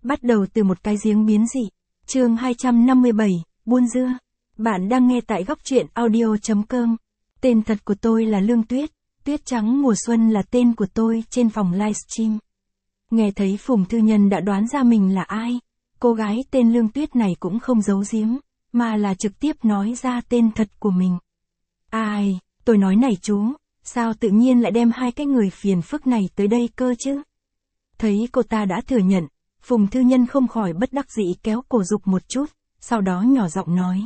Bắt đầu từ một cái giếng biến dị. Chương 257, buôn dưa. Bạn đang nghe tại góc truyện audio.com. Tên thật của tôi là Lương Tuyết, Tuyết Trắng Mùa Xuân là tên của tôi trên phòng livestream. Nghe thấy Phùng Thư Nhân đã đoán ra mình là ai, cô gái tên Lương Tuyết này cũng không giấu giếm, mà là trực tiếp nói ra tên thật của mình. Ai, tôi nói này chú, sao tự nhiên lại đem hai cái người phiền phức này tới đây cơ chứ? Thấy cô ta đã thừa nhận, Phùng Thư Nhân không khỏi bất đắc dĩ kéo cổ Dục một chút, sau đó nhỏ giọng nói.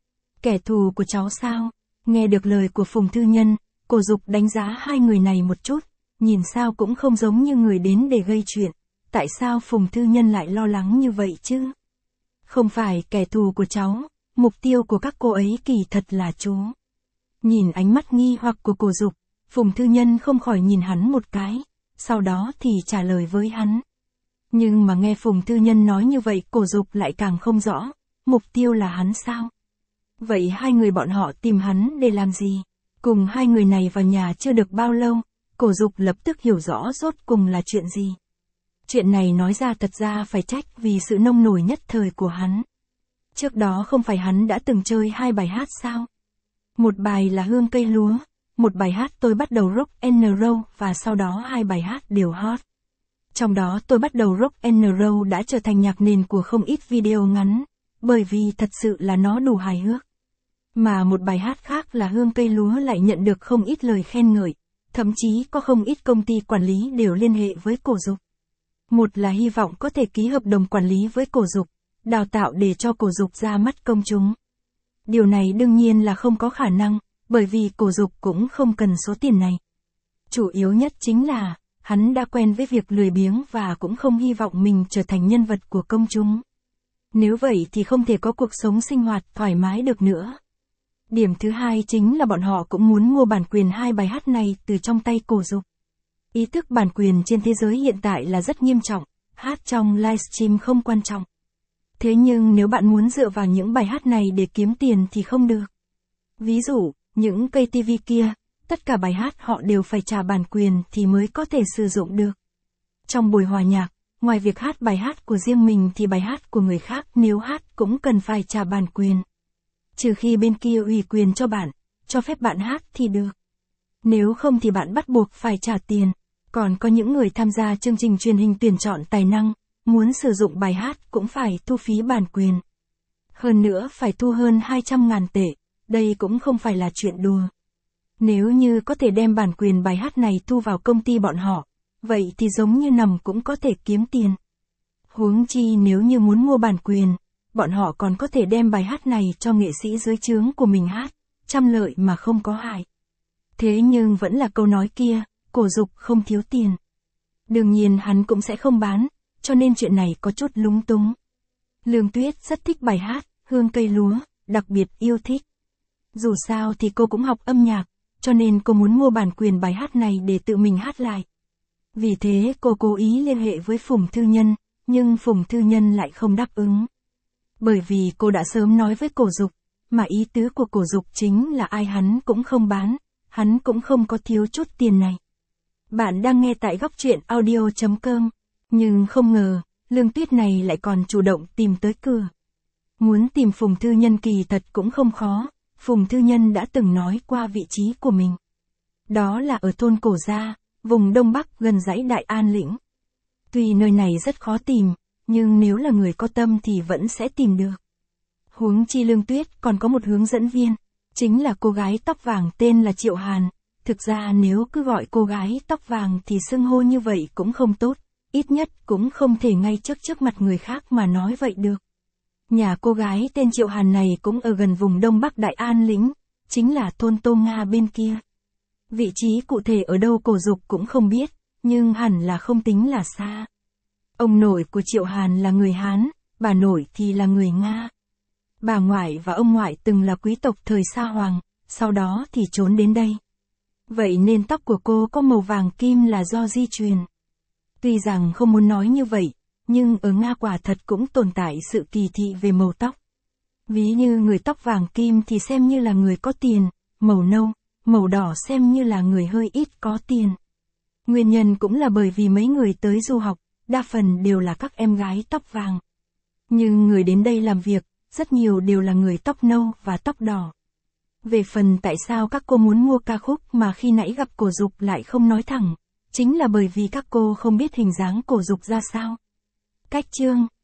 Kẻ thù của cháu sao? Nghe được lời của Phùng Thư Nhân, cổ Dục đánh giá hai người này một chút, nhìn sao cũng không giống như người đến để gây chuyện. Tại sao Phùng Thư Nhân lại lo lắng như vậy chứ? Không phải kẻ thù của cháu, mục tiêu của các cô ấy kỳ thật là chú. Nhìn ánh mắt nghi hoặc của cổ Dục, Phùng Thư Nhân không khỏi nhìn hắn một cái, sau đó thì trả lời với hắn. Nhưng mà nghe Phùng Thư Nhân nói như vậy cổ Dục lại càng không rõ, mục tiêu là hắn sao? Vậy hai người bọn họ tìm hắn để làm gì? Cùng hai người này vào nhà chưa được bao lâu, cổ Dục lập tức hiểu rõ rốt cùng là chuyện gì. Chuyện này nói ra thật ra phải trách vì sự nông nổi nhất thời của hắn. Trước đó không phải hắn đã từng chơi hai bài hát sao? Một bài là Hương Cây Lúa, một bài hát Tôi Bắt Đầu Rock and Roll và sau đó hai bài hát đều hot. Trong đó Tôi Bắt Đầu Rock and Roll đã trở thành nhạc nền của không ít video ngắn, bởi vì thật sự là nó đủ hài hước. Mà một bài hát khác là Hương Cây Lúa lại nhận được không ít lời khen ngợi, thậm chí có không ít công ty quản lý đều liên hệ với cổ Dục. Một là hy vọng có thể ký hợp đồng quản lý với cổ Dục, đào tạo để cho cổ Dục ra mắt công chúng. Điều này đương nhiên là không có khả năng, bởi vì cổ Dục cũng không cần số tiền này. Chủ yếu nhất chính là, hắn đã quen với việc lười biếng và cũng không hy vọng mình trở thành nhân vật của công chúng. Nếu vậy thì không thể có cuộc sống sinh hoạt thoải mái được nữa. Điểm thứ hai chính là bọn họ cũng muốn mua bản quyền hai bài hát này từ trong tay cổ Dục. Ý thức bản quyền trên thế giới hiện tại là rất nghiêm trọng, hát trong livestream không quan trọng. Thế nhưng nếu bạn muốn dựa vào những bài hát này để kiếm tiền thì không được. Ví dụ, những cây TV kia, tất cả bài hát họ đều phải trả bản quyền thì mới có thể sử dụng được. Trong buổi hòa nhạc, ngoài việc hát bài hát của riêng mình thì bài hát của người khác nếu hát cũng cần phải trả bản quyền. Trừ khi bên kia ủy quyền cho bạn, cho phép bạn hát thì được. Nếu không thì bạn bắt buộc phải trả tiền. Còn có những người tham gia chương trình truyền hình tuyển chọn tài năng, muốn sử dụng bài hát cũng phải thu phí bản quyền. Hơn nữa phải thu hơn 200.000 tệ, đây cũng không phải là chuyện đùa. Nếu như có thể đem bản quyền bài hát này thu vào công ty bọn họ, vậy thì giống như nằm cũng có thể kiếm tiền. Huống chi nếu như muốn mua bản quyền, bọn họ còn có thể đem bài hát này cho nghệ sĩ dưới trướng của mình hát, trăm lợi mà không có hại. Thế nhưng vẫn là câu nói kia, cổ Dục không thiếu tiền. Đương nhiên hắn cũng sẽ không bán, cho nên chuyện này có chút lúng túng. Lương Tuyết rất thích bài hát, Hương Cây Lúa, đặc biệt yêu thích. Dù sao thì cô cũng học âm nhạc, cho nên cô muốn mua bản quyền bài hát này để tự mình hát lại. Vì thế cô cố ý liên hệ với Phùng Thư Nhân, nhưng Phùng Thư Nhân lại không đáp ứng. Bởi vì cô đã sớm nói với cổ Dục, mà ý tứ của cổ Dục chính là ai hắn cũng không bán, hắn cũng không có thiếu chút tiền này. Bạn đang nghe tại góc truyện audio.com, nhưng không ngờ, Lương Tuyết này lại còn chủ động tìm tới cửa. Muốn tìm Phùng Thư Nhân kỳ thật cũng không khó, Phùng Thư Nhân đã từng nói qua vị trí của mình. Đó là ở thôn Cổ Gia, vùng Đông Bắc gần dãy Đại An Lĩnh. Tuy nơi này rất khó tìm, nhưng nếu là người có tâm thì vẫn sẽ tìm được. Huống chi Lương Tuyết còn có một hướng dẫn viên, chính là cô gái tóc vàng tên là Triệu Hàn. Thực ra nếu cứ gọi cô gái tóc vàng thì xưng hô như vậy cũng không tốt, ít nhất cũng không thể ngay trước mặt người khác mà nói vậy được. Nhà cô gái tên Triệu Hàn này cũng ở gần vùng Đông Bắc Đại An Lĩnh, chính là thôn Tô Nga bên kia. Vị trí cụ thể ở đâu cổ Dục cũng không biết, nhưng hẳn là không tính là xa. Ông nội của Triệu Hàn là người Hán, bà nội thì là người Nga. Bà ngoại và ông ngoại từng là quý tộc thời Sa Hoàng, sau đó thì trốn đến đây. Vậy nên tóc của cô có màu vàng kim là do di truyền. Tuy rằng không muốn nói như vậy, nhưng ở Nga quả thật cũng tồn tại sự kỳ thị về màu tóc. Ví như người tóc vàng kim thì xem như là người có tiền, màu nâu, màu đỏ xem như là người hơi ít có tiền. Nguyên nhân cũng là bởi vì mấy người tới du học, đa phần đều là các em gái tóc vàng. Nhưng người đến đây làm việc, rất nhiều đều là người tóc nâu và tóc đỏ. Về phần tại sao các cô muốn mua ca khúc mà khi nãy gặp Cổ Dục lại không nói thẳng, chính là bởi vì các cô không biết hình dáng Cổ Dục ra sao. Cách chương